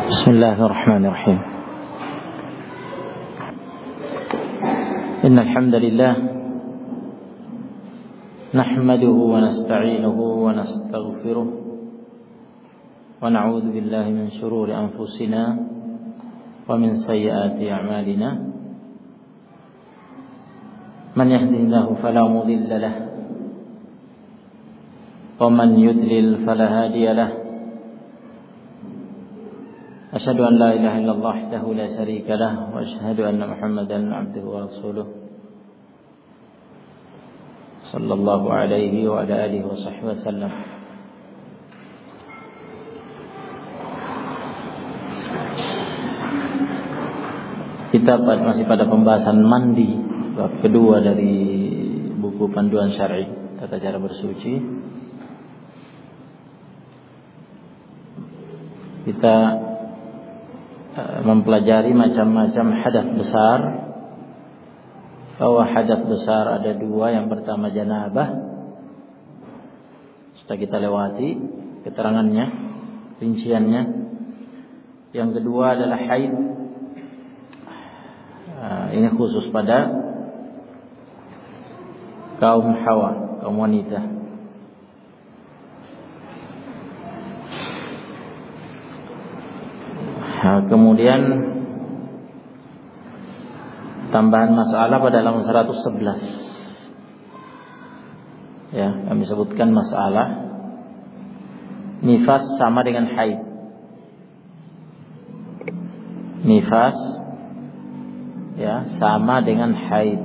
بسم الله الرحمن الرحيم. إن الحمد لله نحمده ونستعينه ونستغفره ونعوذ بالله من شرور أنفسنا ومن سيئات أعمالنا. من يهده الله فلا مضل له ومن يضلل فلا هادي له. أشهد أن لا إله إلا الله وحده لا شريك له وأشهد أن محمدا عبده ورسوله صلى الله عليه وعلى آله وصحبه وسلم. Kita masih pada pembahasan mandi, bab kedua dari buku Panduan Syar'i Tata Cara Bersuci. Kita mempelajari macam-macam hadath besar. Bahwa hadath besar ada dua. Yang pertama janabah, sudah kita lewati keterangannya, rinciannya. Yang kedua adalah haid. Ini khusus pada kaum hawa, kaum wanita. Kemudian tambahan masalah pada halaman 111. Ya, kami sebutkan masalah nifas sama dengan haid. Nifas ya sama dengan haid.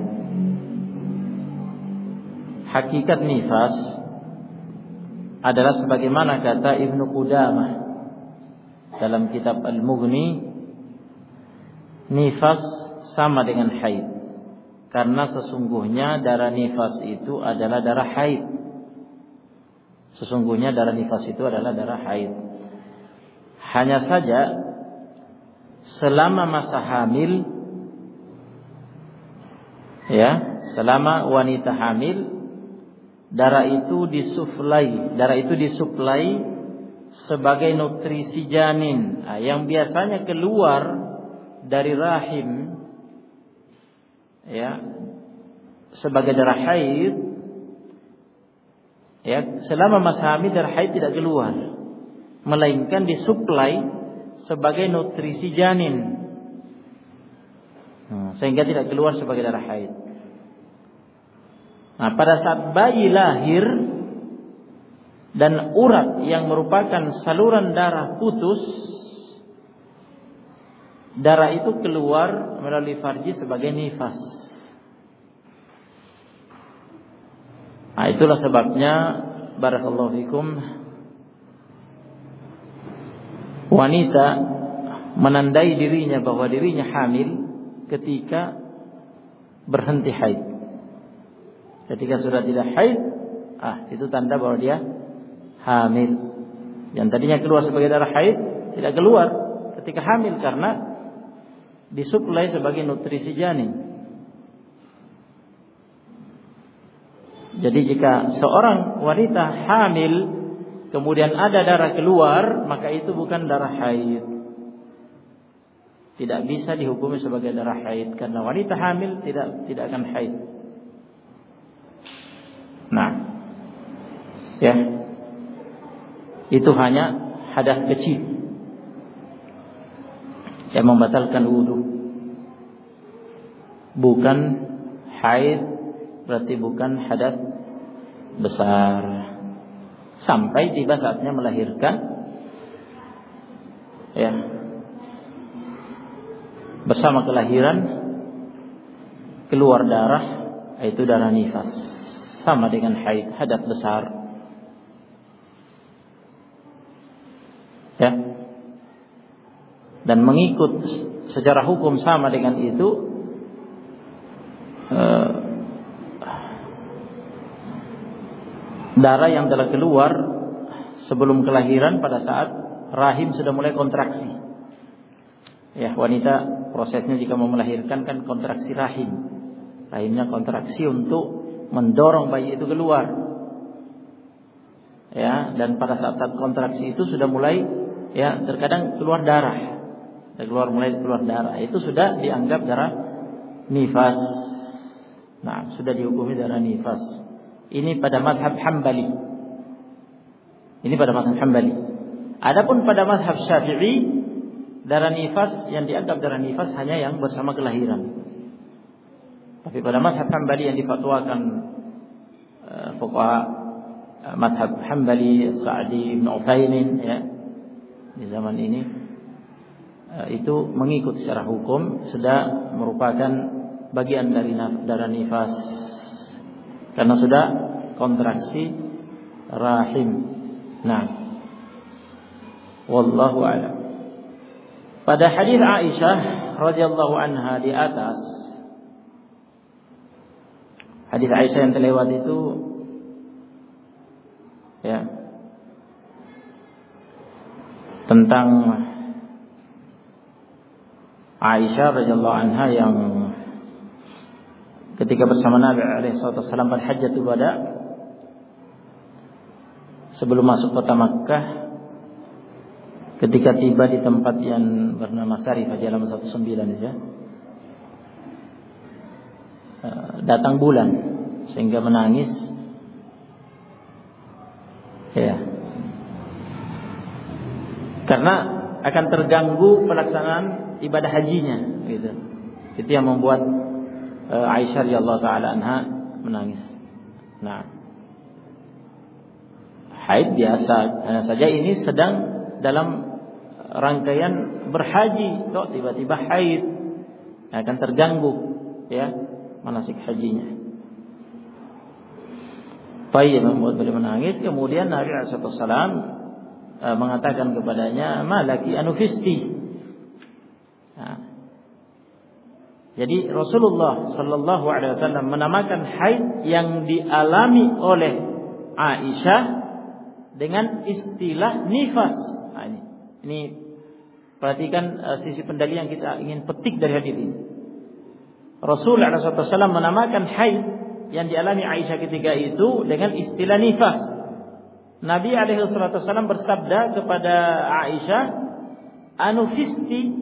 Hakikat nifas adalah sebagaimana kata Ibnu Qudamah dalam kitab Al-Mughni, nifas sama dengan haid karena sesungguhnya darah nifas itu adalah darah haid. Sesungguhnya darah nifas itu adalah darah haid. Hanya saja selama masa hamil, ya, selama wanita hamil, darah itu disuplai sebagai nutrisi janin, yang biasanya keluar dari rahim, ya, sebagai darah haid. Ya, selama masa hamil darah haid tidak keluar, melainkan disuplai sebagai nutrisi janin, sehingga tidak keluar sebagai darah haid. Nah, pada saat bayi lahir dan urat yang merupakan saluran darah putus, darah itu keluar melalui farji sebagai nifas. Nah, itulah sebabnya barakallahu fikum, wanita menandai dirinya bahwa dirinya hamil ketika berhenti haid. Ketika sudah tidak haid, itu tanda bahwa dia hamil. Yang tadinya keluar sebagai darah haid tidak keluar ketika hamil karena disuplai sebagai nutrisi janin. Jadi jika seorang wanita hamil kemudian ada darah keluar, maka itu bukan darah haid. Tidak bisa dihukumi sebagai darah haid karena wanita hamil tidak akan haid. Nah, ya, itu hanya hadath kecil yang membatalkan wudu, bukan haid, berarti bukan hadath besar. Sampai tiba saatnya melahirkan, ya, bersama kelahiran keluar darah, yaitu darah nifas, sama dengan haid, hadath besar. Ya. Dan mengikut secara hukum sama dengan itu, darah yang telah keluar sebelum kelahiran pada saat rahim sudah mulai kontraksi. Ya, wanita prosesnya jika mau melahirkan kan kontraksi rahim. Rahimnya kontraksi untuk mendorong bayi itu keluar. Ya, dan pada saat kontraksi itu sudah mulai, ya, terkadang keluar darah. mulai keluar darah, itu sudah dianggap darah nifas. Nah, sudah dihukumi darah nifas. Ini pada mazhab Hambali. Adapun pada mazhab Syafi'i, darah nifas yang dianggap darah nifas hanya yang bersama kelahiran. Tapi pada mazhab Hambali yang difatwakan fuqaha mazhab Hambali, Sa'di Ibn Utsaimin ya, di zaman ini itu mengikut secara hukum sudah merupakan bagian dari darah nifas karena sudah kontraksi rahim. Nah, wallahu a'lam. Pada hadis Aisyah radhiyallahu anha di atas, hadis Aisyah yang terlewat itu ya tentang Aisyah radhiyallahu anha yang ketika bersama Nabi alaihi wasallam pada Hajjatul Wada, sebelum masuk kota Makkah, ketika tiba di tempat yang bernama Sarifah di halaman 19 ya, datang bulan sehingga menangis ya, karena akan terganggu pelaksanaan ibadah hajinya gitu. Itu yang membuat Aisyah radhiyallahu taala anha menangis. Nah, haid biasa, hanya saja ini sedang dalam rangkaian berhaji, kok tiba-tiba haid, akan terganggu ya manasik hajinya. Baik, membuat beliau menangis. Kemudian Nabi sallallahu alaihi wasallam mengatakan kepadanya, malaki anufisti. Nah, jadi Rasulullah sallallahu alaihi wasallam menamakan haid yang dialami oleh Aisyah dengan istilah nifas. Nah, ini perhatikan sisi pendalilan yang kita ingin petik dari hadis ini. Rasulullah sallallahu alaihi wasallam menamakan haid yang dialami Aisyah ketika itu dengan istilah nifas. Nabi alaihi wasallam bersabda kepada Aisyah, anufisti.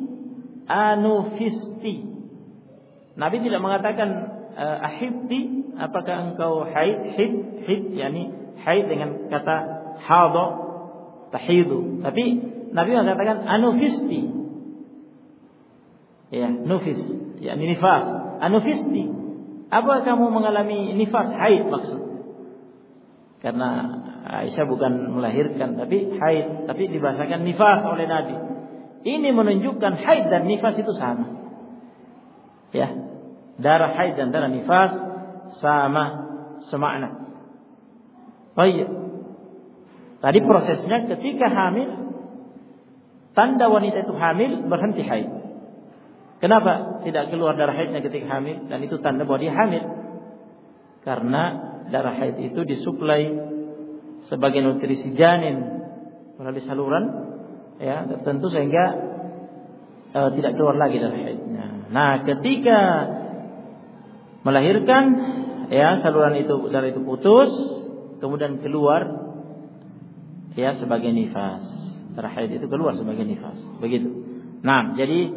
Nabi tidak mengatakan ahibti, apakah engkau haid, yani haid dengan kata hadha, tahidu. Tapi Nabi mengatakan anufisti. Ya, nufis, yakni nifas. Anufisti. Apa kamu mengalami nifas, haid maksud? Karena Aisyah bukan melahirkan tapi haid, tapi dibahasakan nifas oleh Nabi. Ini menunjukkan haid dan nifas itu sama. Ya, darah haid dan darah nifas sama semakna. Baik. Tadi prosesnya ketika hamil, tanda wanita itu hamil berhenti haid. Kenapa tidak keluar darah haidnya ketika hamil? Dan itu tanda bahwa dia hamil. Karena darah haid itu disuplai sebagai nutrisi janin melalui saluran ya tertentu sehingga tidak keluar lagi darah haidnya. Nah, ketika melahirkan ya saluran itu, darah itu putus, kemudian keluar ya sebagai nifas. Darah haid itu keluar sebagai nifas. Begitu. Nah, jadi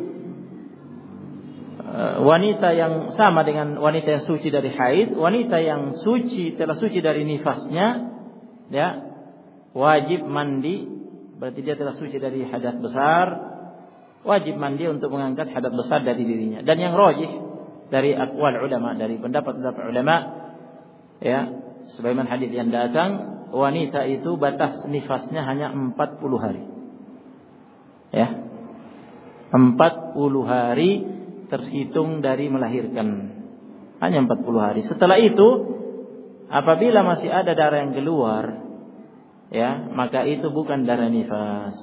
wanita yang sama dengan wanita yang suci dari haid, wanita yang suci telah suci dari nifasnya, ya wajib mandi. Berarti dia telah suci dari hadas besar, wajib mandi untuk mengangkat hadas besar dari dirinya. Dan yang rajih dari aqwal ulama, dari pendapat-pendapat ulama, ya sebagaimana hadis yang datang, wanita itu batas nifasnya hanya 40 hari. Ya. 40 hari terhitung dari melahirkan. Hanya 40 hari. Setelah itu, apabila masih ada darah yang keluar, ya, maka itu bukan darah nifas.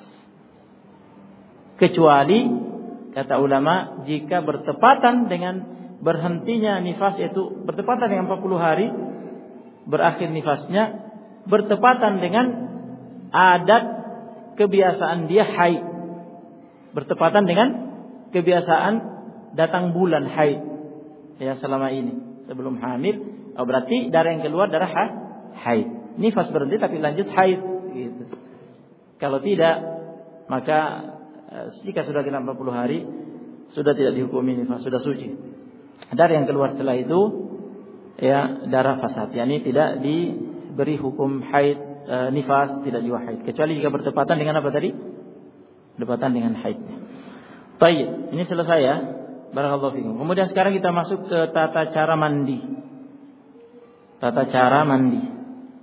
Kecuali kata ulama, jika bertepatan dengan berhentinya nifas, yaitu bertepatan dengan 40 hari berakhir nifasnya, bertepatan dengan adat kebiasaan dia haid, bertepatan dengan kebiasaan datang bulan haid ya selama ini sebelum hamil, berarti darah yang keluar darah haid. Nifas berhenti tapi lanjut haid gitu. Kalau tidak, maka jika sudah genap 40 hari sudah tidak dihukumi nifas, sudah suci. Darah yang keluar setelah itu ya darah fasad, yakni tidak diberi hukum haid, nifas, tidak juga haid, kecuali jika bertepatan dengan apa tadi? Bertepatan dengan haidnya. Baik, ini selesai ya. Barakallahu fikum. Kemudian sekarang kita masuk ke tata cara mandi. Tata cara mandi.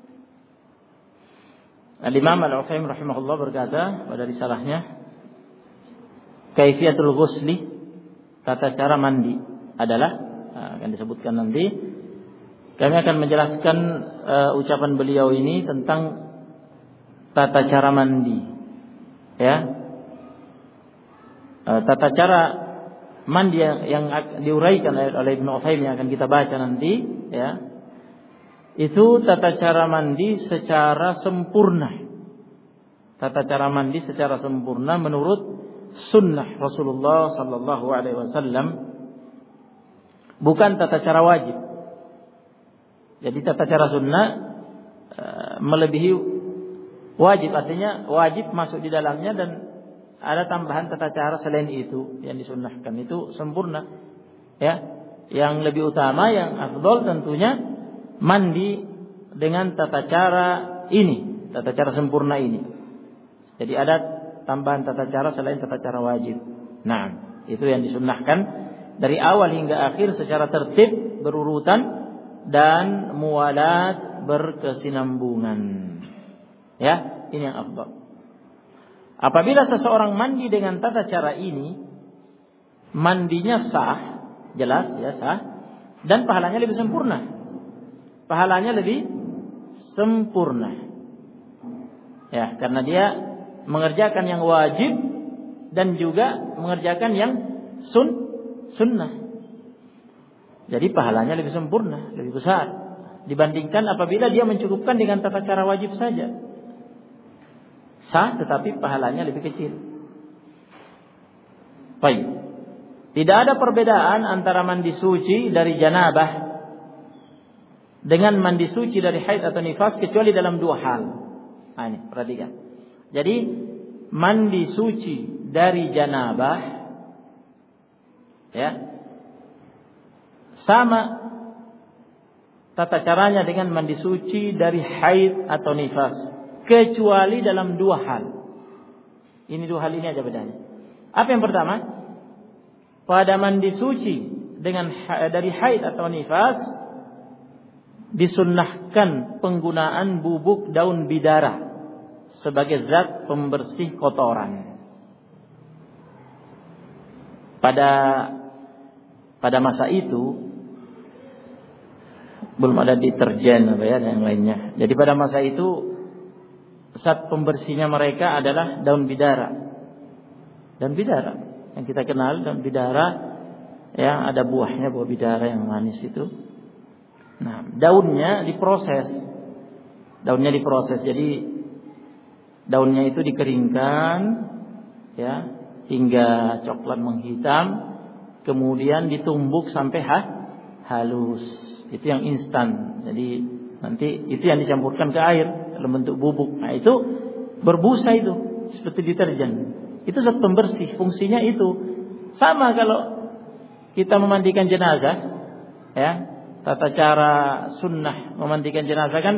Al-Imam Al-Utsaimin rahimahullah berkata pada risalahnya, kaifiyatul ghusli, tata cara mandi adalah, akan disebutkan nanti. Kami akan menjelaskan ucapan beliau ini tentang tata cara mandi. Ya. Tata cara mandi yang diuraikan oleh Ibnu Utsaimin yang akan kita baca nanti, ya. Itu tata cara mandi secara sempurna. Tata cara mandi secara sempurna menurut sunnah Rasulullah sallallahu alaihi wasallam, bukan tata cara wajib. Jadi tata cara sunnah melebihi wajib, artinya wajib masuk di dalamnya dan ada tambahan tata cara selain itu yang disunnahkan, itu sempurna. Ya, yang lebih utama, yang afdol tentunya mandi dengan tata cara ini, tata cara sempurna ini. Jadi ada tambahan tata cara selain tata cara wajib. Nah, itu yang disunnahkan dari awal hingga akhir secara tertib, berurutan dan muwalat, berkesinambungan. Ya, ini yang afdal. Apabila seseorang mandi dengan tata cara ini, mandinya sah, jelas ya sah, dan pahalanya lebih sempurna. Pahalanya lebih sempurna. Ya, karena dia mengerjakan yang wajib dan juga mengerjakan yang sunnah. Jadi pahalanya lebih sempurna, lebih besar dibandingkan apabila dia mencukupkan dengan tata cara wajib saja. Sah tetapi pahalanya lebih kecil. Baik. Tidak ada perbedaan antara mandi suci dari janabah dengan mandi suci dari haid atau nifas kecuali dalam dua hal. Nah, ini perhatikan. Jadi mandi suci dari janabah ya sama tata caranya dengan mandi suci dari haid atau nifas, kecuali dalam dua hal. Ini dua hal ini aja bedanya. Apa yang pertama? Pada mandi suci dari haid atau nifas disunnahkan penggunaan bubuk daun bidara sebagai zat pembersih kotoran. Pada masa itu belum ada deterjen dan yang lainnya. Jadi pada masa itu zat pembersihnya mereka adalah daun bidara. Daun bidara yang kita kenal, daun bidara ya, ada buahnya, buah bidara yang manis itu. Nah, daunnya diproses. Jadi daunnya itu dikeringkan ya hingga coklat menghitam, kemudian ditumbuk sampai halus. Itu yang instan. Jadi nanti itu yang dicampurkan ke air dalam bentuk bubuk. Nah, itu berbusa itu seperti deterjen. Itu zat pembersih, fungsinya itu. Sama kalau kita memandikan jenazah ya. Tata cara sunnah memandikan jenazah kan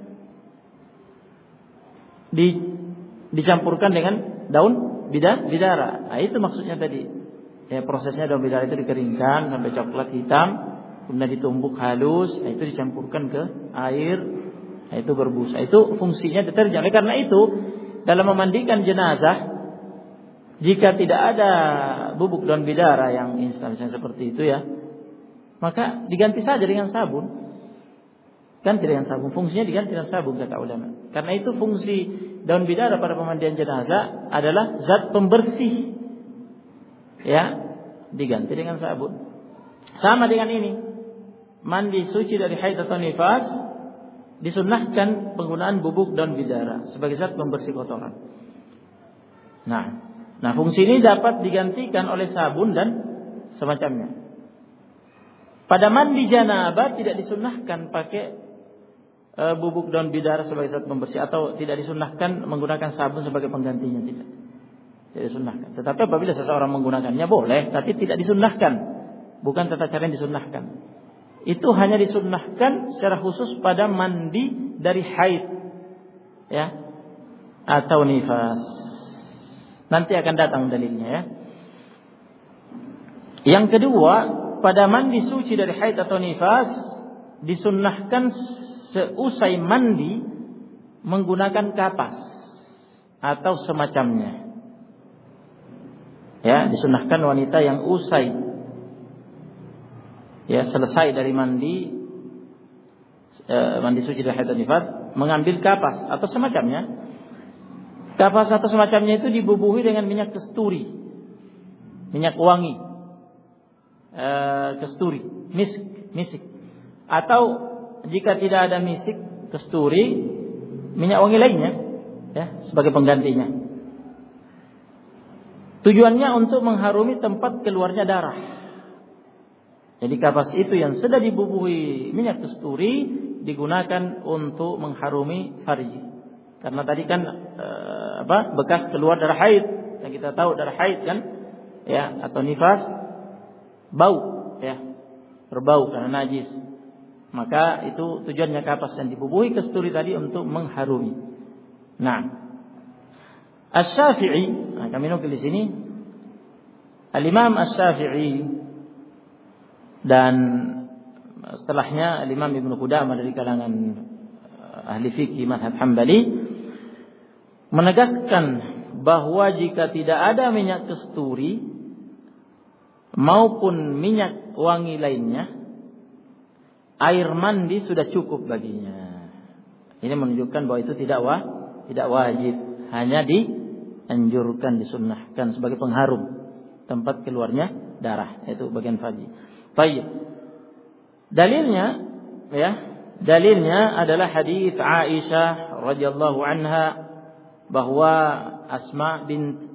dicampurkan dengan daun bidara. Nah, itu maksudnya tadi. Ya, prosesnya daun bidara itu dikeringkan sampai coklat hitam, kemudian ditumbuk halus, nah, itu dicampurkan ke air, nah, itu berbusa. Itu fungsinya deterjen. Karena itu dalam memandikan jenazah, jika tidak ada bubuk daun bidara yang instan seperti itu ya, maka diganti saja dengan sabun. Ganti dengan sabun. Fungsinya diganti dengan sabun kata ulama. Karena itu fungsi daun bidara pada pemandian jenazah adalah zat pembersih. Ya, diganti dengan sabun. Sama dengan ini. Mandi suci dari haid atau nifas disunnahkan penggunaan bubuk daun bidara sebagai zat pembersih kotoran. Nah, fungsi ini dapat digantikan oleh sabun dan semacamnya. Pada mandi janabah tidak disunnahkan pakai bubuk daun bidara sebagai zat pembersih, atau tidak disunnahkan menggunakan sabun sebagai penggantinya, tidak. Tidak disunnahkan. Tetapi apabila seseorang menggunakannya boleh, tapi tidak disunnahkan. Bukan tata cara yang disunnahkan. Itu hanya disunnahkan secara khusus pada mandi dari haid, ya, atau nifas. Nanti akan datang dalilnya, ya. Yang kedua, pada mandi suci dari haid atau nifas disunnahkan seusai mandi menggunakan kapas atau semacamnya. Ya, disunnahkan wanita yang usai, ya, selesai dari mandi suci dari haid atau nifas mengambil kapas atau semacamnya. Kapas atau semacamnya itu dibubuhi dengan minyak kasturi, minyak wangi, kasturi, misik. Atau jika tidak ada misik, kasturi, minyak wangi lainnya, ya, sebagai penggantinya. Tujuannya untuk mengharumi tempat keluarnya darah. Jadi kapas itu yang sudah dibubuhi minyak kasturi digunakan untuk mengharumi farji. Karena tadi kan bekas keluar darah haid, yang kita tahu darah haid kan, ya, atau nifas bau, ya, berbau karena najis. Maka itu tujuannya kapas yang dibubuhi kasturi tadi untuk mengharumi. Nah, Asy-Syafi'i, kami nukil di sini, Al-Imam Asy-Syafi'i dan setelahnya Al-Imam Ibnu Qudamah dari kalangan ahli fikih mazhab Hambali menegaskan bahwa jika tidak ada minyak kasturi maupun minyak wangi lainnya, air mandi sudah cukup baginya. Ini menunjukkan bahwa itu tidak wajib, hanya dianjurkan, disunnahkan sebagai pengharum tempat keluarnya darah, yaitu bagian farji. Baik. Dalilnya adalah hadis Aisyah radhiyallahu anha bahwa Asma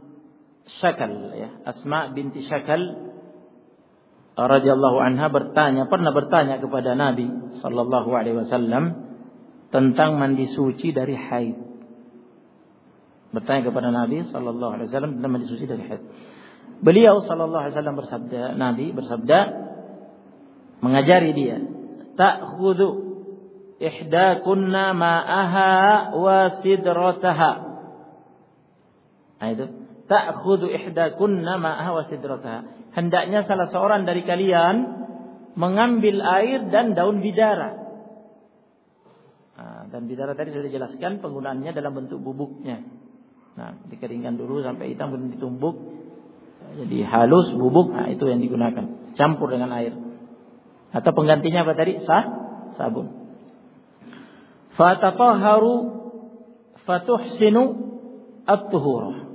binti Syakal radhiyallahu anha pernah bertanya kepada Nabi sallallahu alaihi wasallam tentang mandi suci dari haid. Bertanya kepada Nabi sallallahu alaihi wasallam tentang mandi suci dari haid. Beliau sallallahu alaihi wasallam bersabda mengajari dia, ta'khudhu ihdakunna ma'aha wa sidrataha. Nah, itu ta'khudhu ihdakunna ma'aha wa sidrataha. Hendaknya salah seorang dari kalian mengambil air dan daun bidara. Dan bidara tadi sudah dijelaskan penggunaannya dalam bentuk bubuknya. Nah, dikeringkan dulu sampai hitam kemudian ditumbuk. Jadi halus bubuk, itu yang digunakan. Campur dengan air. Atau penggantinya apa tadi? Sabun. Fatatahharu fatuhsinu at-tuhurah.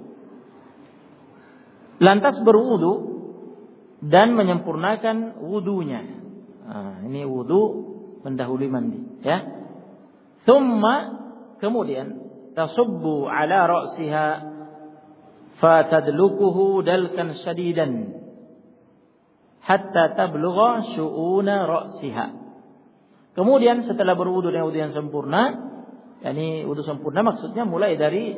Lantas berwudu dan menyempurnakan wudunya. Ini wudu mendahului mandi, ya. Thumma, kemudian tasubbu ala ra'siha fatadlukuhu dalkan shadidan hatta tablugha syu'una ra'siha. Kemudian setelah berwudu dengan wudu yang sempurna, yakni wudu sempurna maksudnya mulai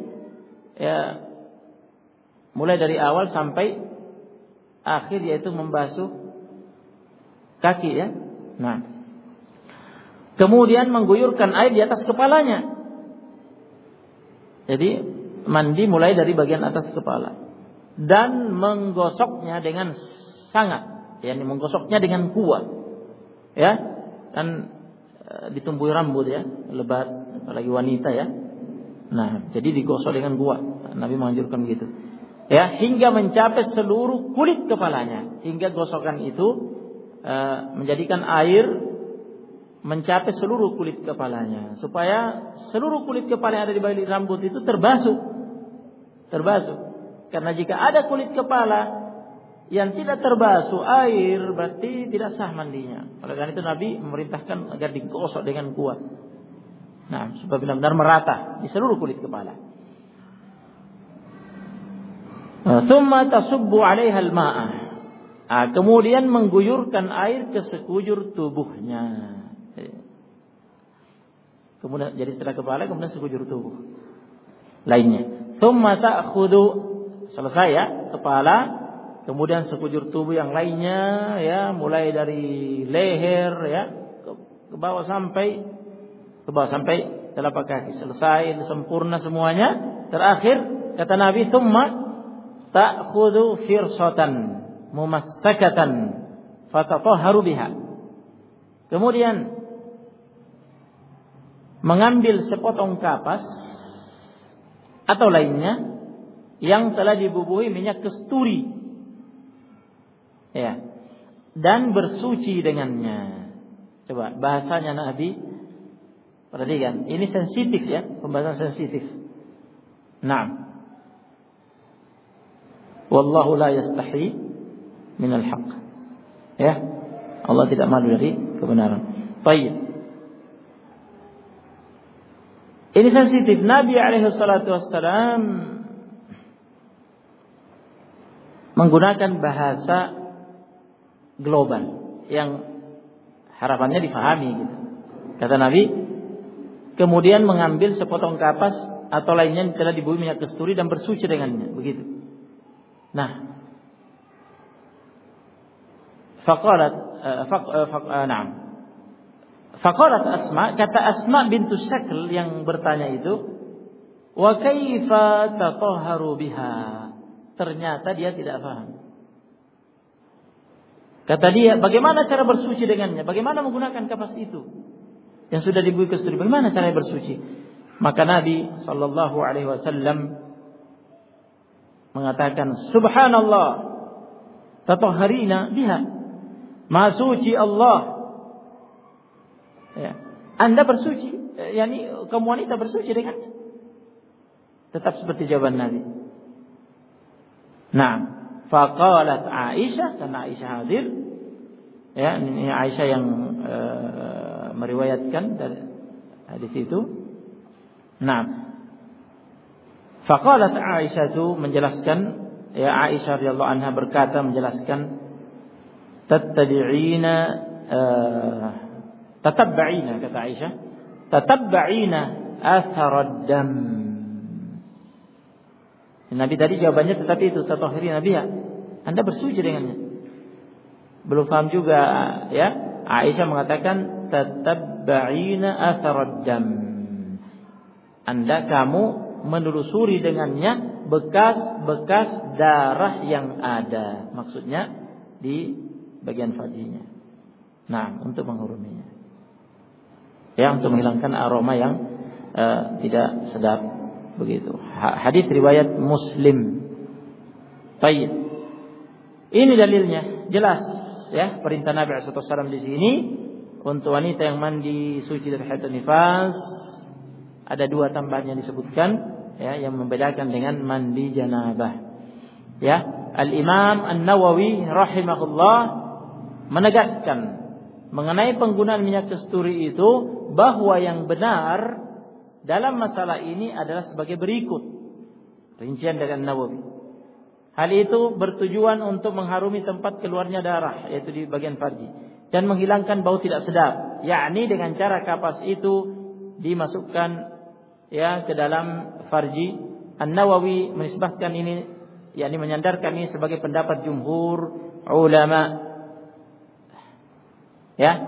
dari awal sampai akhir, yaitu membasuh kaki, ya. Nah, kemudian mengguyurkan air di atas kepalanya. Jadi mandi mulai dari bagian atas kepala dan menggosoknya dengan sangat, yakni menggosoknya dengan kuat, ya. Dan ditumbuhi rambut, ya, lebat, apalagi wanita, ya. Nah, jadi digosok dengan kuat. Nabi menganjurkan begitu. Ya, hingga mencapai seluruh kulit kepalanya, hingga gosokan itu menjadikan air mencapai seluruh kulit kepalanya, supaya seluruh kulit kepala yang ada di balik rambut itu terbasuh. Karena jika ada kulit kepala yang tidak terbasuh air, berarti tidak sah mandinya. Oleh karena itu Nabi memerintahkan agar digosok dengan kuat. Nah, supaya benar-benar merata di seluruh kulit kepala. Tsumma tasubbu 'alaiha al-ma'a. Kemudian mengguyurkan air ke sekujur tubuhnya. Kemudian jadi setelah kepala kemudian sekujur tubuh lainnya. Tsumma ta'khudhu selesai ya, kepala, kemudian sekujur tubuh yang lainnya ya, mulai dari leher ya ke bawah sampai telapak kaki, selesai sempurna semuanya. Terakhir kata Nabi, "Tsumma ta'khudhu firsatan mumassakatan fatatahharu biha." Kemudian mengambil sepotong kapas atau lainnya yang telah dibubuhi minyak kasturi, ya, dan bersuci dengannya. Coba bahasanya Nabi, perhatikan, ini sensitif ya, pembahasan sensitif. Naam. Wallahu la yastahi minal haqq. Ya, Allah tidak malu dari kebenaran. Baik. Ini sensitif. Nabi alaihi salatu wassalam menggunakan bahasa global yang harapannya difahami gitu. Kata Nabi, kemudian mengambil sepotong kapas atau lainnya yang telah dibubuhi minyak kasturi dan bersuci dengannya, begitu. Nah, Faqalat Asma, kata Asma bintu Syakl yang bertanya itu, wa kaifa tatahharu biha? Ternyata dia tidak paham. Kata dia, bagaimana cara bersuci dengannya? Bagaimana menggunakan kapas itu yang sudah dibubuhi kasturi? Bagaimana cara bersuci? Maka Nabi sallallahu alaihi wasallam mengatakan, "Subhanallah, tatahharina biha." Maha suci Allah. Ya. Anda bersuci, yakni kaum wanita bersuci dengannya. Tetap seperti jawaban Nabi. Nah, faqalat Aisyah, karena Aisyah hadir. Ya, ini Aisyah yang meriwayatkan dari hadis itu. Nah, faqalat Aisyah itu menjelaskan, ya, Aisyah radhiyallahu anha berkata menjelaskan, Tatabba'ina, kata Aisyah, tatabba'ina atharad dam. Nabi tadi jawabannya tetapi itu tatahhirina biha. Anda bersuci dengannya. Belum paham juga ya. Aisyah mengatakan tatabba'ina atharad dam. Kamu menelusuri dengannya bekas-bekas darah yang ada. Maksudnya di bagian farjinya. Nah, untuk menghuruminya. Ya, untuk menghilangkan aroma yang tidak sedap, begitu. Hadis riwayat Muslim. Baik. Ini dalilnya jelas ya, perintah Nabi sallallahu alaihi wasallam di sini untuk wanita yang mandi suci dari haid dan nifas. Ada dua tambahan yang disebutkan ya, yang membedakan dengan mandi janabah. Ya, Al-Imam An-Nawawi rahimahullah menegaskan mengenai penggunaan minyak kasturi itu bahwa yang benar dalam masalah ini adalah sebagai berikut. Rincian dari An-Nawawi. Hal itu bertujuan untuk mengharumi tempat keluarnya darah, yaitu di bagian farji, dan menghilangkan bau tidak sedap, yakni dengan cara kapas itu dimasukkan ya ke dalam farji. An-Nawawi menisbahkan ini, yakni menyandarkan ini sebagai pendapat jumhur ulama. Ya.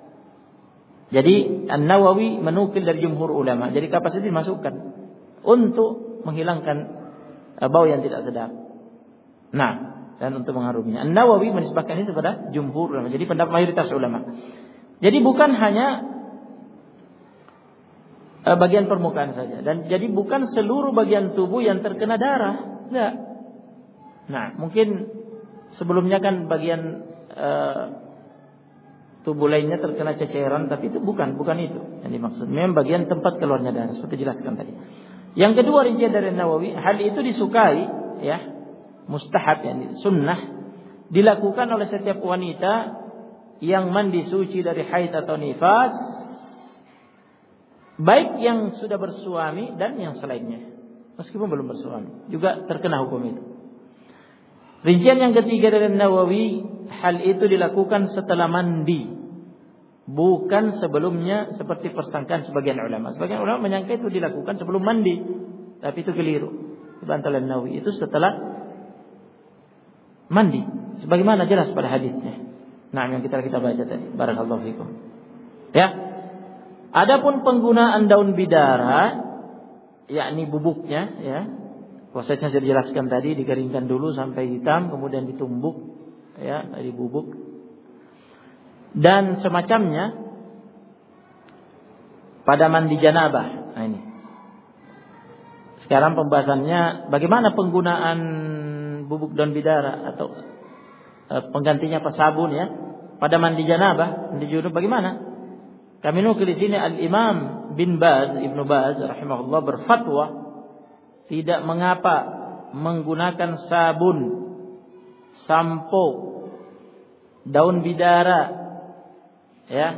Jadi An-Nawawi menukil dari jumhur ulama. Jadi kapas itu dimasukkan untuk menghilangkan bau yang tidak sedap. Nah, dan untuk mengharuminya. An-Nawawi menisbahkan ini kepada jumhur ulama. Jadi pendapat mayoritas ulama. Jadi bukan hanya bagian permukaan saja, dan jadi bukan seluruh bagian tubuh yang terkena darah. Enggak. Nah, mungkin sebelumnya kan bagian tubuh lainnya terkena ceceran, tapi itu bukan itu yang dimaksud. Memang bagian tempat keluarnya darah, seperti jelaskan tadi. Yang kedua rincian dari Nawawi, hal itu disukai ya, mustahab, yani sunnah, dilakukan oleh setiap wanita yang mandi suci dari haid atau nifas, baik yang sudah bersuami dan yang selainnya. Meskipun belum bersuami juga terkena hukum itu. Rincian yang ketiga dari Nawawi, hal itu dilakukan setelah mandi, bukan sebelumnya seperti persangkaan sebagian ulama. Sebagian ulama menyangka itu dilakukan sebelum mandi, tapi itu keliru. bantalan Nawawi itu setelah mandi, sebagaimana jelas pada hadisnya. Nah, yang kita baca tadi. Barakallahu fikum. Ya. Adapun penggunaan daun bidara, yakni bubuknya, ya. Prosesnya sudah dijelaskan tadi, dikeringkan dulu sampai hitam, kemudian ditumbuk, ya, dari bubuk dan semacamnya pada mandi janabah. Nah, ini. Sekarang pembahasannya bagaimana penggunaan bubuk daun bidara atau penggantinya apa, sabun, ya, pada mandi janabah, mandi junub bagaimana? Kami nukil di sini Al-Imam bin Baz, Ibnu Baz rahimahullah berfatwa tidak mengapa menggunakan sabun, sampo, daun bidara, ya,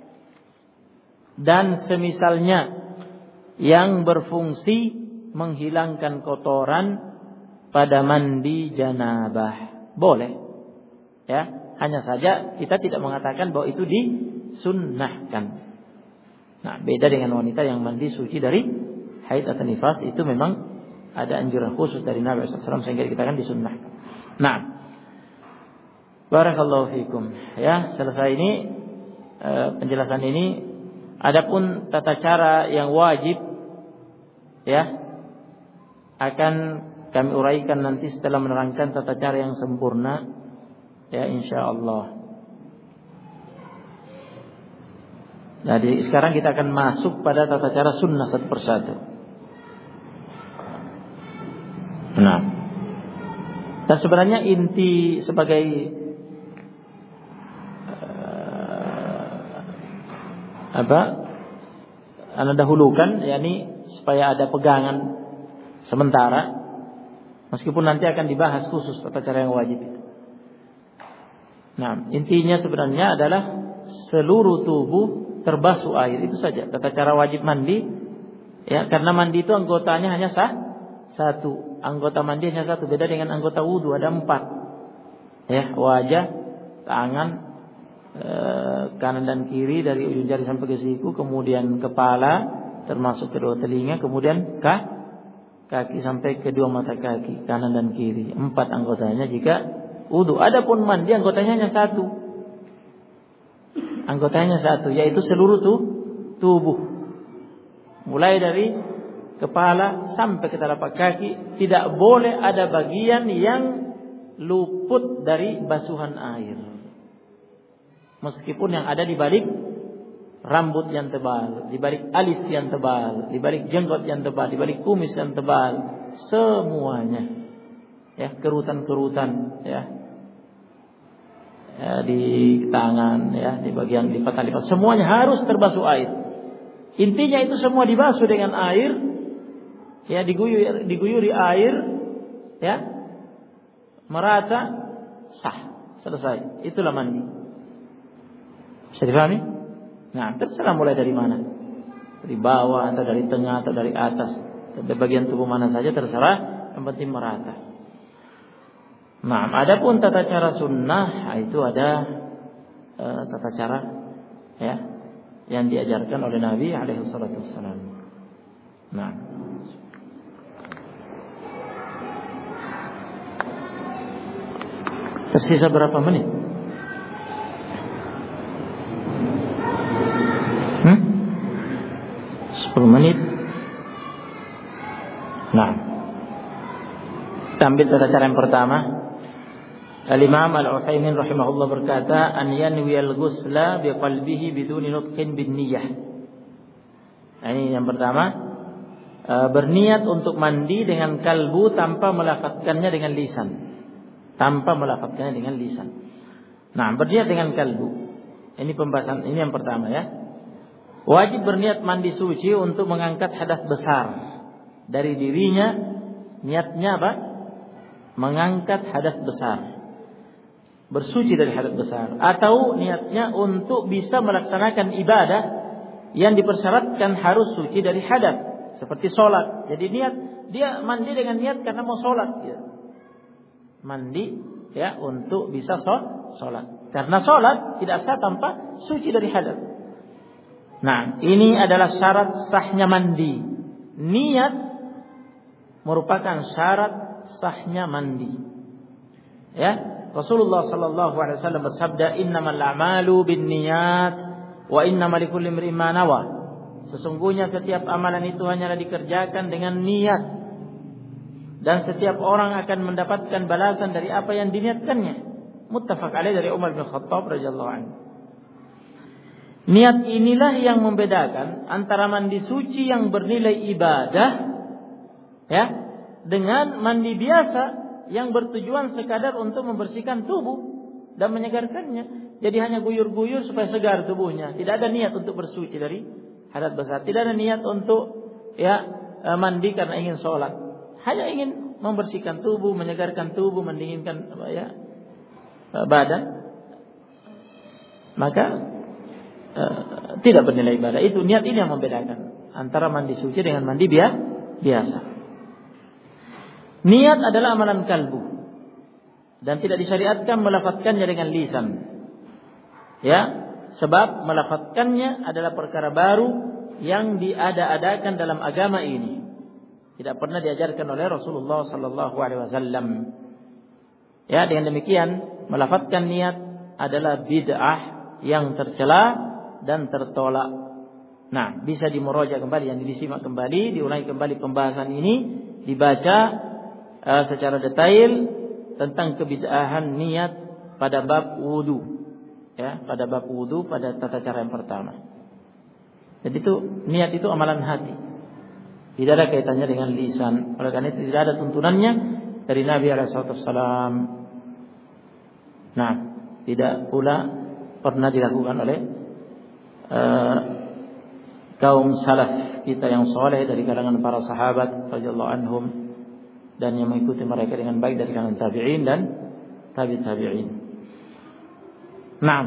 dan semisalnya yang berfungsi menghilangkan kotoran pada mandi janabah. Boleh, ya, hanya saja kita tidak mengatakan bahwa itu disunnahkan. Nah, beda dengan wanita yang mandi suci dari haid atau nifas, itu memang ada anjuran khusus dari Nabi SAW sehingga kita akan disunnahkan. Nah, barakallahu fikum. Ya, selesai ini penjelasan ini. Adapun tata cara yang wajib, ya, akan kami uraikan nanti setelah menerangkan tata cara yang sempurna, ya, insyaallah. Jadi sekarang kita akan masuk pada tata cara sunnah satu persatu. Nah, dan sebenarnya inti sebagai Anda dahulukan, yakni supaya ada pegangan sementara, meskipun nanti akan dibahas khusus tata cara yang wajib itu. Nah, intinya sebenarnya adalah seluruh tubuh terbasuh air, itu saja tata cara wajib mandi, ya, karena mandi itu anggotanya hanya satu, anggota mandi hanya satu, beda dengan anggota wudu ada 4, ya, wajah, tangan, kanan dan kiri dari ujung jari sampai ke siku, kemudian kepala termasuk kedua telinga, kemudian kaki sampai kedua mata kaki, kanan dan kiri, 4 anggotanya jika wudu. Adapun mandi anggotanya hanya satu, yaitu seluruh tubuh, mulai dari kepala sampai ke telapak kaki. Tidak boleh ada bagian yang luput dari basuhan air, meskipun yang ada di balik rambut yang tebal, di balik alis yang tebal, di balik jenggot yang tebal, di balik kumis yang tebal, semuanya, ya, kerutan-kerutan, ya, di tangan, ya, di bagian lipat-lipat, semuanya harus terbasuh air. Intinya itu semua dibasuh dengan air, ya, diguyuri air, ya, merata, sah, selesai. Itulah mandi. Bisa difahami? Nah, terserah mulai dari mana, dari bawah atau dari tengah atau dari atas, dari bagian tubuh mana saja terserah, yang penting merata. Nah, adapun tata cara sunnah, itu ada tata cara, ya, yang diajarkan oleh Nabi alaihi salatu wassalam. Nah, tersisa berapa menit? 10 menit. Nah, kita ambil tata cara yang pertama. Al-Imam Al-Utsaimin rahimahullah berkata, an yanwiyal ghusla biqalbihi biduni nutqin bin niyyah. Nah, ini yang pertama, berniat untuk mandi dengan kalbu tanpa melafadzkannya dengan lisan. Nah, berniat dengan kalbu. Ini pembahasan ini yang pertama, ya. Wajib berniat mandi suci untuk mengangkat hadas besar dari dirinya. Niatnya apa? Mengangkat hadas besar, bersuci dari hadas besar. Atau niatnya untuk bisa melaksanakan ibadah yang dipersyaratkan harus suci dari hadas, seperti sholat. Jadi dia mandi dengan niat karena mau sholat, ya. Mandi, ya, untuk bisa sholat. Karena sholat tidak sah tanpa suci dari hadas. Nah, ini adalah syarat sahnya mandi. Niat merupakan syarat sahnya mandi. Ya, Rasulullah sallallahu alaihi wasallam bersabda, "Innamal a'malu binniyat wa innamal likulli imrin ma nawa." Sesungguhnya setiap amalan itu hanyalah dikerjakan dengan niat, dan setiap orang akan mendapatkan balasan dari apa yang diniatkannya. Muttafaq alaih dari Umar bin Khattab radhiyallahu anhu. Niat inilah yang membedakan antara mandi suci yang bernilai ibadah, ya, dengan mandi biasa yang bertujuan sekadar untuk membersihkan tubuh dan menyegarkannya. Jadi hanya guyur-guyur supaya segar tubuhnya. Tidak ada niat untuk bersuci dari hadas besar. Tidak ada niat untuk mandi karena ingin sholat. Hanya ingin membersihkan tubuh, menyegarkan tubuh, mendinginkan badan. Maka tidak bernilai ibadah. Itu niat ini yang membedakan antara mandi suci dengan mandi biasa. Niat adalah amalan kalbu dan tidak disyariatkan melafadzkannya dengan lisan. Ya, sebab melafadzkannya adalah perkara baru yang diada-adakan dalam agama ini. Tidak pernah diajarkan oleh Rasulullah sallallahu alaihi wasallam. Ya, dengan demikian melafadzkan niat adalah bid'ah yang tercela dan tertolak. Nah, bisa dimurojaah kembali, yang disimak kembali, diulangi kembali pembahasan ini, dibaca secara detail tentang kebid'ahan niat pada bab wudu. Ya, pada bab wudu pada tata cara yang pertama. Jadi itu niat itu amalan hati. Tidak ada kaitannya dengan lisan. Oleh karena itu tidak ada tuntunannya dari Nabi SAW. Nah, tidak pula pernah dilakukan oleh kaum salaf kita yang soleh dari kalangan para sahabat radhiyallahu anhum dan yang mengikuti mereka dengan baik dari kalangan tabi'in dan tabi'in. Nah,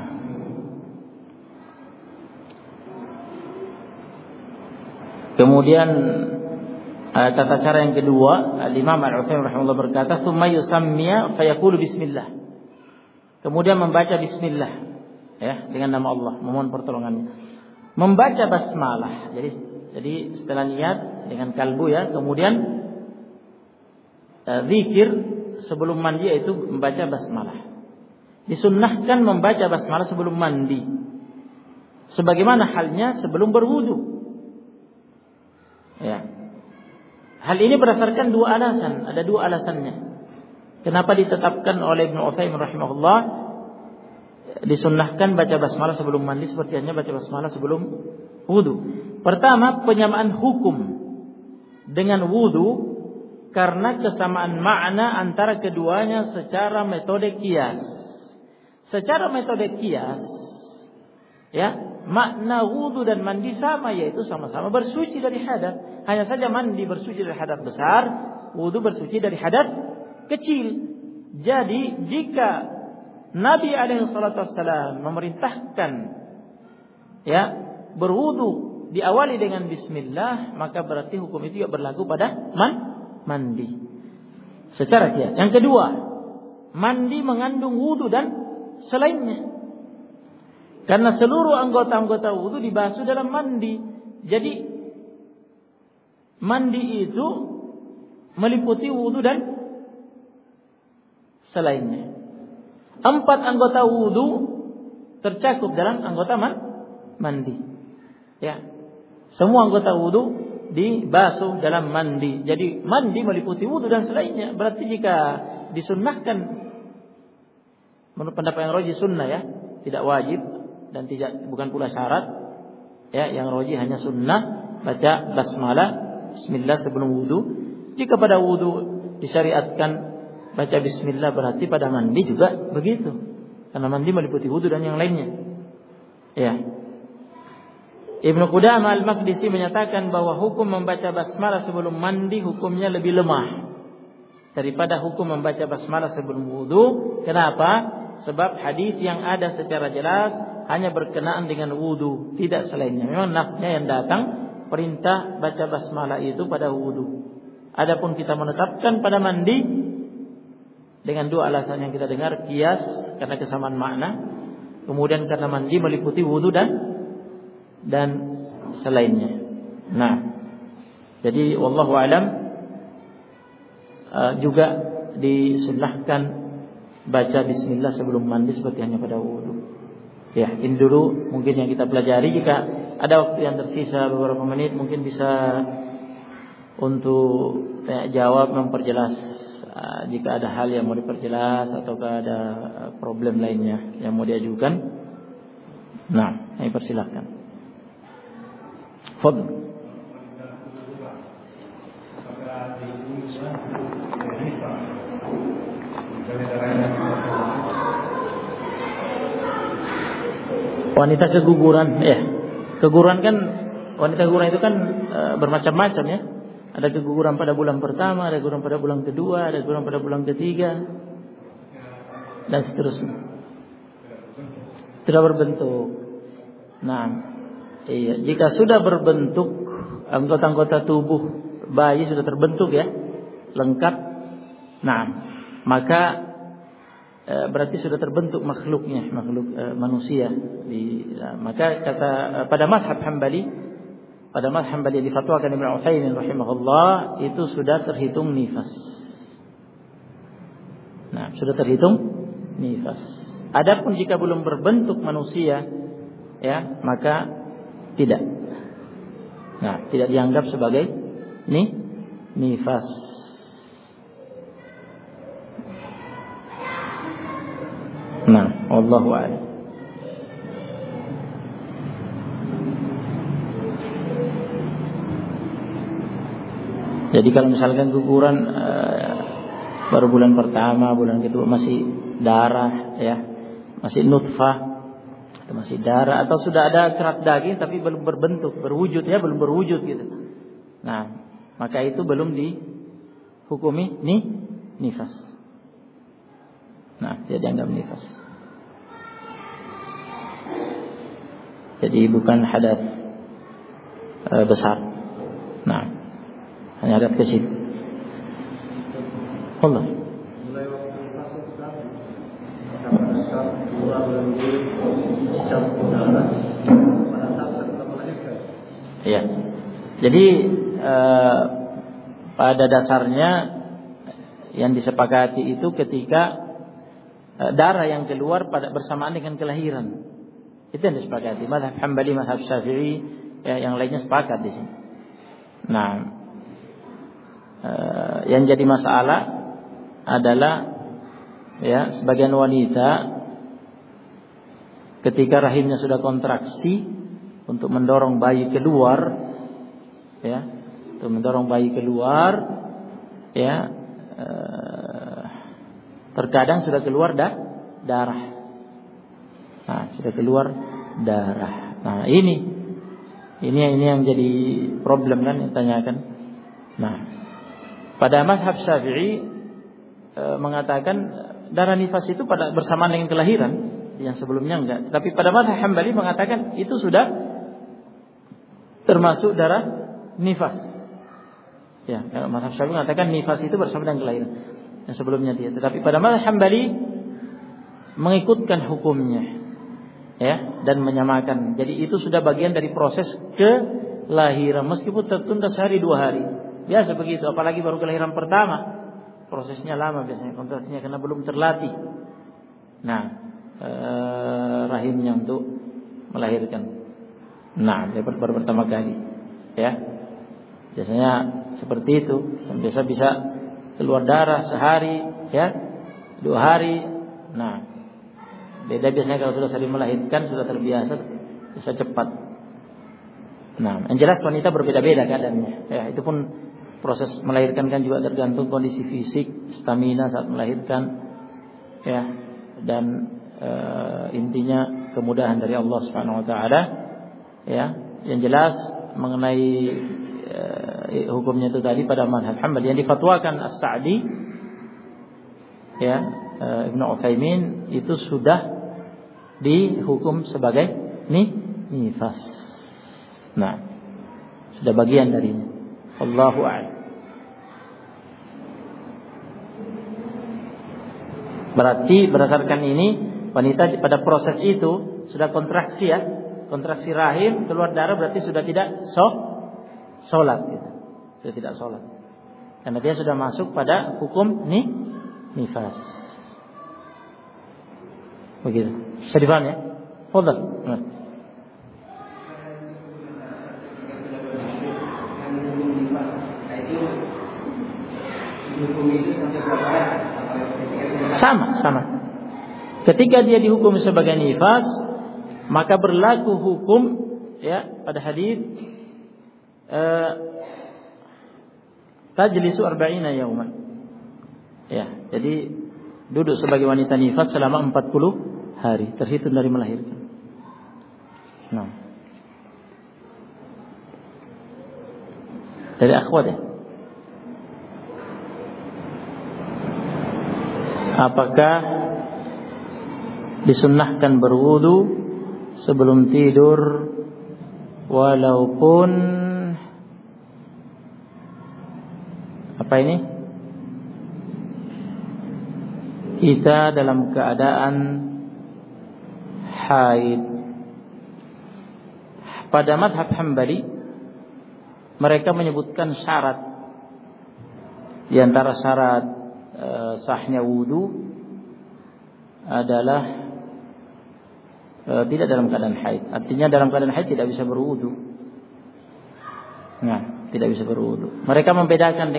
kemudian tata cara yang kedua, Imam Al-Utsaimin rahimahullah berkata, "Tsumma yusammiya fayaqulu bismillah." Kemudian membaca bismillah, ya, dengan nama Allah, memohon pertolongannya. Membaca basmalah. Jadi setelah niat dengan kalbu, ya, kemudian zikir sebelum mandi yaitu membaca basmalah. Disunnahkan membaca basmalah sebelum mandi, sebagaimana halnya sebelum berwudu. Ya. Hal ini berdasarkan dua alasan. Ada dua alasannya. Kenapa ditetapkan oleh Ibnu Utsaimin rahimahullah disunnahkan baca basmalah sebelum mandi seperti hanya baca basmalah sebelum wudu. Pertama, penyamaan hukum dengan wudu karena kesamaan makna antara keduanya secara metode qiyas. Secara metode qiyas, ya, makna wudu dan mandi sama, yaitu sama-sama bersuci dari hadas. Hanya saja mandi bersuci dari hadas besar, wudu bersuci dari hadas kecil. Jadi jika Nabi SAW memerintahkan, ya, berwudu diawali dengan bismillah, maka berarti hukum itu juga berlaku pada mandi secara qiyas. Yang kedua, mandi mengandung wudu dan selainnya. Karena seluruh anggota-anggota wudu dibasuh dalam mandi. Jadi mandi itu meliputi wudu dan selainnya. 4 anggota wudu tercakup dalam anggota mandi. Ya. Semua anggota wudu dibasuh dalam mandi. Jadi mandi meliputi wudu dan selainnya. Berarti jika disunnahkan, menurut pendapat yang rajih sunnah, ya, tidak wajib dan bukan pula syarat, ya, yang rajih hanya sunnah baca basmalah bismillah sebelum wudu. Jika pada wudu disyariatkan baca bismillah, berarti pada mandi juga begitu. Karena mandi meliputi wudu dan yang lainnya. Ya. Ibnu Qudamah Al-Maqdisi menyatakan bahwa hukum membaca basmalah sebelum mandi hukumnya lebih lemah daripada hukum membaca basmalah sebelum wudu. Kenapa? Sebab hadis yang ada secara jelas hanya berkenaan dengan wudu, tidak selainnya. Memang nasnya yang datang perintah baca basmalah itu pada wudu. Adapun kita menetapkan pada mandi dengan dua alasan yang kita dengar, qiyas karena kesamaan makna, kemudian karena mandi meliputi wudu dan selainnya. Nah, jadi wallahu alam juga disunnahkan baca bismillah sebelum mandi seperti hanya pada wudu. Ya, ini dulu mungkin yang kita pelajari. Jika ada waktu yang tersisa beberapa menit, mungkin bisa untuk jawab, memperjelas jika ada hal yang mau diperjelas atau ada problem lainnya yang mau diajukan. Nah, saya persilahkan. Fadl. Wanita keguguran, ya. Keguguran kan, wanita keguguran itu kan bermacam-macam ya. Ada keguguran pada bulan pertama, ada keguguran pada bulan kedua, ada keguguran pada bulan ketiga, dan seterusnya. Tidak berbentuk. Nah, iya. Jika sudah berbentuk, anggota-anggota tubuh bayi sudah terbentuk ya, lengkap. Nah, maka berarti sudah terbentuk makhluk manusia. Maka kata pada mazhab Hambali yang difatwakan Ibnu Utsaimin rahimahullah, itu sudah terhitung nifas. Nah, sudah terhitung nifas. Adapun jika belum berbentuk manusia, ya, maka tidak. Nah, tidak dianggap sebagai nifas. Nah, wallahu a'lam. Jadi kalau misalkan guguran baru bulan pertama, bulan kedua masih darah ya, masih nutfah atau masih darah, atau sudah ada kerat daging tapi belum berbentuk, berwujud ya, belum berwujud gitu. Nah, maka itu belum dihukumi nifas. Nah, tidak dianggap nifas. Jadi bukan hadas besar. Nah, hanya hadas kecil. Allah. Ya. Jadi pada dasarnya yang disepakati itu ketika darah yang keluar pada bersamaan dengan kelahiran. Itu yang disepakati. Mazhab Hambali, mazhab Syafi'i, ya, yang lainnya sepakat di sini. Nah, yang jadi masalah adalah ya, sebagian wanita ketika rahimnya sudah kontraksi untuk mendorong bayi keluar, ya, untuk mendorong bayi keluar, ya, terkadang sudah keluar darah. Nah, sudah keluar darah. Nah, ini yang jadi problem kan, yang tanyakan. Nah, pada mazhab Syafi'i mengatakan darah nifas itu pada bersamaan dengan kelahiran, yang sebelumnya enggak. Tapi pada mazhab Hambali mengatakan itu sudah termasuk darah nifas. Ya, mazhab Syafi'i mengatakan nifas itu bersama dengan kelahiran, yang sebelumnya dia. Tetapi pada mazhab Hambali mengikutkan hukumnya, ya, dan menyamakan. Jadi itu sudah bagian dari proses kelahiran, meskipun tertunda sehari 2 hari. Biasa begitu, apalagi baru kelahiran pertama. Prosesnya lama biasanya, kontraksinya, karena belum terlatih. Nah, rahimnya untuk melahirkan. Nah, baru pertama kali, ya. Biasanya seperti itu. Biasa bisa keluar darah sehari, ya, 2 hari. Nah, beda biasanya kalau sudah sering melahirkan, sudah terbiasa, bisa cepat. Nah, yang jelas wanita berbeda-beda keadaannya. Ya, itu pun proses melahirkan kan juga tergantung kondisi fisik, stamina saat melahirkan, ya, dan intinya kemudahan dari Allah Subhanahu Wa Taala. Ya, yang jelas mengenai hukumnya itu tadi pada mazhab Hambali yang difatwakan As-Sa'di, ya, Ibnu Utsaimin, itu sudah dihukum sebagai nifas. Nah, sudah bagian darinya. Allahu a'lam. Berarti berdasarkan ini, wanita pada proses itu sudah kontraksi, ya, kontraksi rahim, keluar darah, berarti sudah tidak sholat gitu. Sudah tidak sholat. Karena dia sudah masuk pada hukum nifas. Begitu. Bisa dipahami ya? Fadhal. Sama. Ketika dia dihukum sebagai nifas, maka berlaku hukum ya pada hadis tajlisu 40 yauman. Ya, jadi duduk sebagai wanita nifas selama 40 hari terhitung dari melahirkan. Nah. Dari akhwat ya. Apakah disunnahkan berwudu sebelum tidur walaupun apa ini? Kita dalam keadaan haid. Pada mazhab Hambali mereka menyebutkan syarat. Di antara syarat sahnya wudu adalah tidak dalam keadaan haid. Artinya dalam keadaan haid tidak bisa berwudu. Nah, tidak bisa berwudu. Mereka membedakan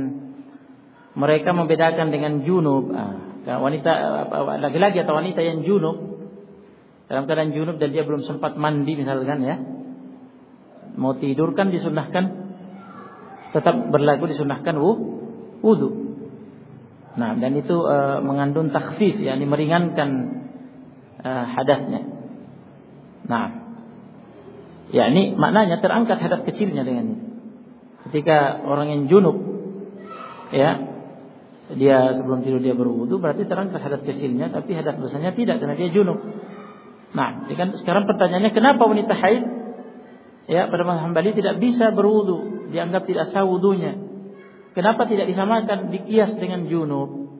dengan junub. Wanita laki-laki atau wanita yang junub dalam keadaan junub dan dia belum sempat mandi misalkan ya, mau tidur kan disunnahkan, tetap berlaku disunnahkan wudu. Nah, dan itu mengandung takhfif, yakni meringankan hadasnya. Nah, yakni maknanya terangkat hadas kecilnya dengan itu. Ketika orang yang junub ya, dia sebelum tidur dia berwudu, berarti terangkat hadas kecilnya, tapi hadas besarnya tidak karena dia junub. Nah, kan sekarang pertanyaannya, kenapa wanita haid ya pada mazhab Hambali tidak bisa berwudu, dianggap tidak sah wudunya? Kenapa tidak disamakan, dikias dengan junub?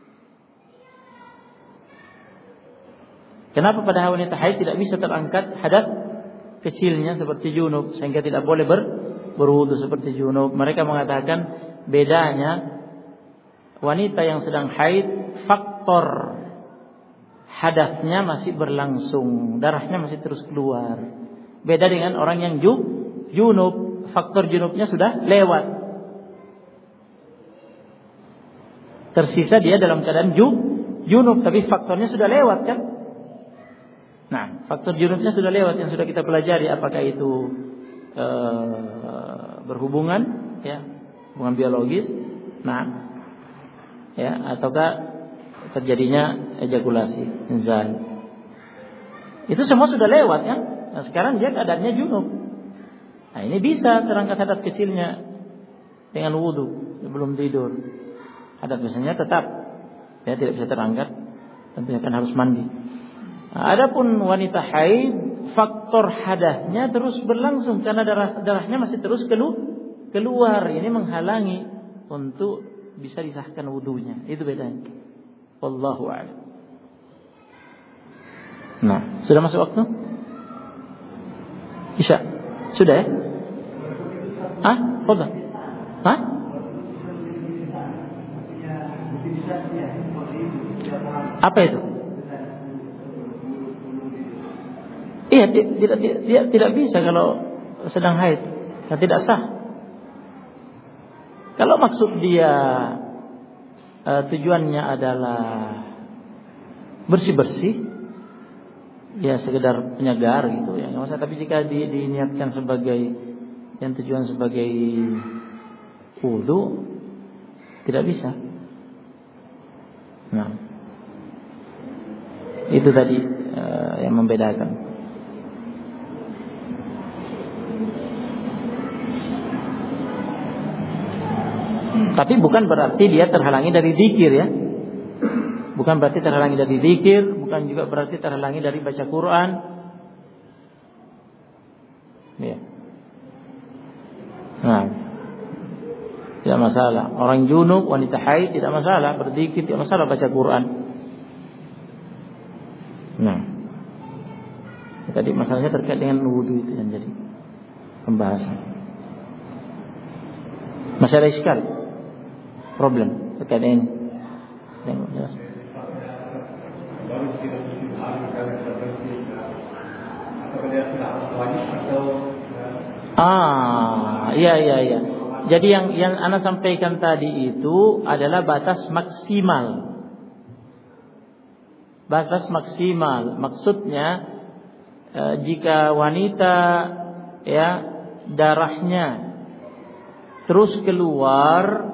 Kenapa pada wanita haid tidak bisa terangkat hadas kecilnya seperti junub sehingga tidak boleh berwudu seperti junub? Mereka mengatakan bedanya wanita yang sedang haid, faktor hadasnya masih berlangsung, darahnya masih terus keluar. Beda dengan orang yang junub, faktor junubnya sudah lewat. Tersisa dia dalam keadaan junub, tapi faktornya sudah lewat kan? Nah, faktor junubnya sudah lewat yang sudah kita pelajari, apakah itu berhubungan, ya, hubungan biologis, nah, ya, ataukah terjadinya ejakulasi, inzal. Itu semua sudah lewat ya. Nah, sekarang dia keadaannya junub. Nah, ini bisa terangkat hadas kecilnya dengan wudu sebelum tidur. Hadas besarnya tetap ya tidak bisa terangkat, tentunya kan harus mandi. Nah, adapun wanita haid, faktor hadasnya terus berlangsung karena darahnya masih terus keluar. Ini menghalangi untuk bisa disahkan wudunya. Itu bedanya. Wallahu a'lam. Nah, sudah masuk waktu? Isya. Sudah ya? Fadhal. Apa itu? Iya, tidak bisa kalau sedang haid. Tidak sah. Kalau maksud dia tujuannya adalah bersih-bersih, ya sekedar penyegar gitu ya, nggak masalah. Tapi jika diniatkan sebagai yang tujuan sebagai wudu, tidak bisa. Nah, itu tadi yang membedakan. Tapi bukan berarti dia terhalangi dari zikir ya. Bukan berarti terhalangi dari zikir, bukan juga berarti terhalangi dari baca Quran. Ya. Nah, tidak masalah. Orang junub, wanita haid tidak masalah berzikir, tidak masalah baca Quran. Nah, tadi masalahnya terkait dengan wudu itu yang jadi pembahasan. Masih ada iskal? problem terkait ini. Tengok jelas. Iya. Jadi yang Ana sampaikan tadi itu adalah batas maksimal. Batas maksimal maksudnya jika wanita ya darahnya terus keluar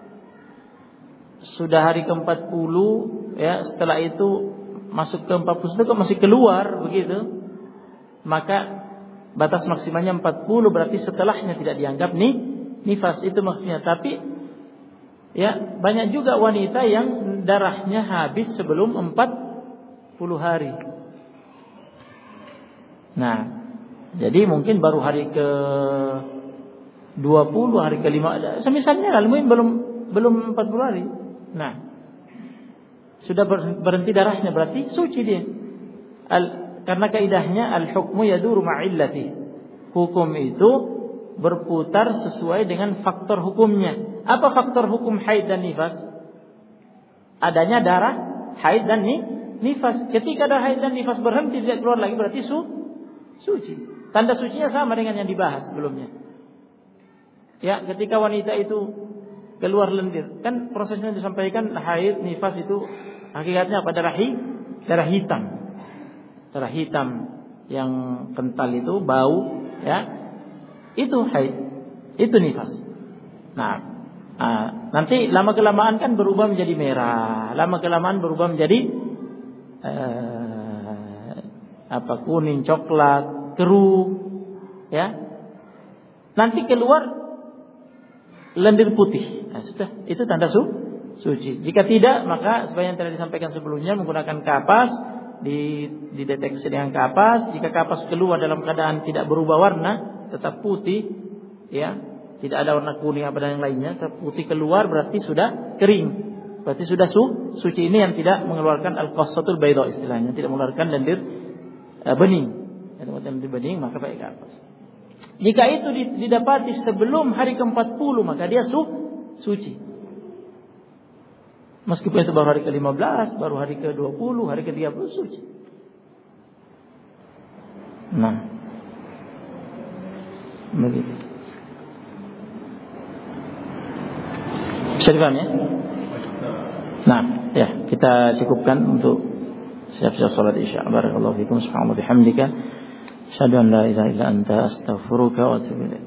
sudah hari ke-40 ya, setelah itu masuk ke 40 kok masih keluar begitu, maka batas maksimalnya 40, berarti setelahnya tidak dianggap nifas, itu maksudnya. Tapi ya banyak juga wanita yang darahnya habis sebelum 40 hari. Nah, jadi mungkin baru hari ke 20, hari ke 5, semisalnya belum 40 hari. Nah, sudah berhenti darahnya, berarti suci dia. Karena kaidahnya al-hukmu yaduru ma'illati. Hukum itu berputar sesuai dengan faktor hukumnya. Apa faktor hukum haid dan nifas? Adanya darah haid dan nifas. Ketika darah haid dan nifas berhenti tidak keluar lagi, berarti suci. Tanda sucinya sama dengan yang dibahas sebelumnya. Ya, ketika wanita itu keluar lendir, kan prosesnya disampaikan haid, nifas itu hakikatnya apa? Darah hitam yang kental itu bau, ya. Itu haid, itu nifas. Nah, nanti lama kelamaan kan berubah menjadi merah, lama kelamaan berubah menjadi kuning, coklat, keruh, ya. Nanti keluar lendir putih. Nah, sudah, itu tanda suci. Jika tidak, maka seperti yang telah disampaikan sebelumnya, menggunakan kapas, dideteksi dengan kapas. Jika kapas keluar dalam keadaan tidak berubah warna, tetap putih, ya, tidak ada warna kuning apa dan yang lainnya, tetap putih keluar, berarti sudah kering. Berarti sudah suci. Ini yang tidak mengeluarkan al-qassatul bayda istilahnya, tidak mengeluarkan lendir bening. Lendir bening maka pakai kapas. Jika itu didapati sebelum hari ke-40, maka dia suci. Meskipun itu baru hari ke-15, baru hari ke-20, hari ke-30, suci. Nah, begitu. Bisa dipahami ya? Nah, ya, kita cukupkan untuk siap-siap salat Isya. Barakallahu fikum, subhanallahi wa bihamdika, asyhadu an la ilaha illa anta, astaghfiruka wa atubu ilaik.